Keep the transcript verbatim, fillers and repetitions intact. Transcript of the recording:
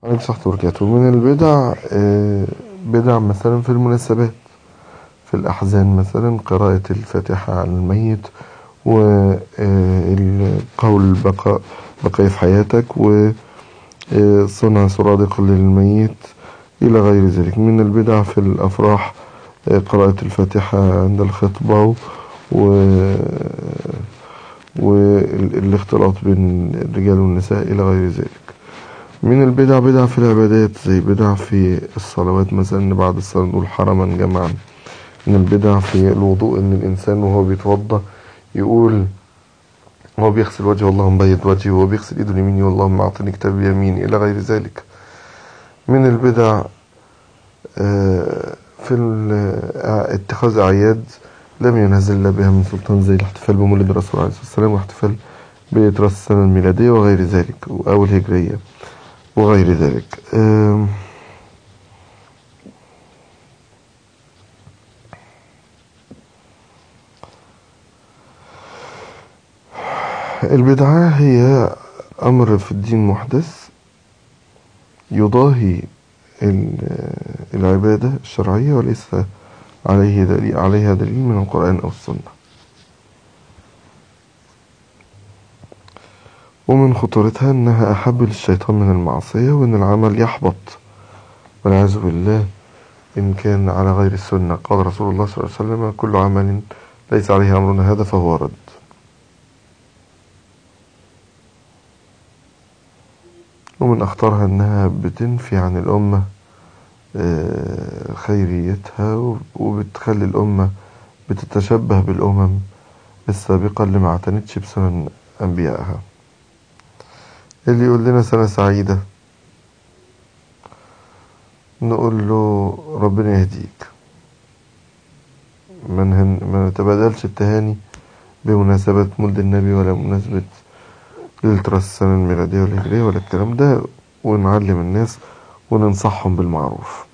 عليك صحة وبركاته. من البدع آه، بدع مثلا في المناسبات، في الأحزان مثلا قراءة الفاتحة على الميت، والقول بقاء بقية في حياتك، وصنع سرادق للميت إلى غير ذلك. من البدع في الأفراح آه، قراءة الفاتحة عند الخطبة و والاختلاط بين الرجال والنساء إلى غير ذلك. من البدع بدع في العبادات، زي بدع في الصلوات مثلا بعد الصلاة نقول حرما جمعا. من البدع في الوضوء ان الانسان وهو بيتوضا يقول وهو بيغسل وجهه اللهم بيض وجهي، وهو بيغسل ايده اليمين اللهم اعطني كتاب يمين الى غير ذلك. من البدع في اتخاذ اعياد لم ينزل الله بها من سلطان، زي الاحتفال بمولد الرسول عليه الصلاه والسلام، واحتفال براس السنه الميلاديه وغير ذلك او الهجريه وغير ذلك. البدعة هي أمر في الدين محدث يضاهي العبادة الشرعية وليس عليه دليل عليها دليل من القرآن أو السنة. ومن خطورتها أنها أحب للشيطان من المعصية، وأن العمل يحبط والعياذ بالله إن كان على غير السنة. قال رسول الله صلى الله عليه وسلم: كل عمل ليس عليه أمرنا هذا فهو رد. ومن أخطرها أنها بتنفي عن الأمة خيريتها، وبتخلي الأمة بتتشبه بالأمم السابقة اللي ما اعتنتش بسنن أنبيائها. اللي يقول لنا سنة سعيدة نقول له ربنا يهديك، ما نتبادلش التهاني بمناسبة مولد النبي ولا مناسبة ليلة راس السنة الميلادية والهجرية ولا الكلام ده، ونعلم الناس وننصحهم بالمعروف.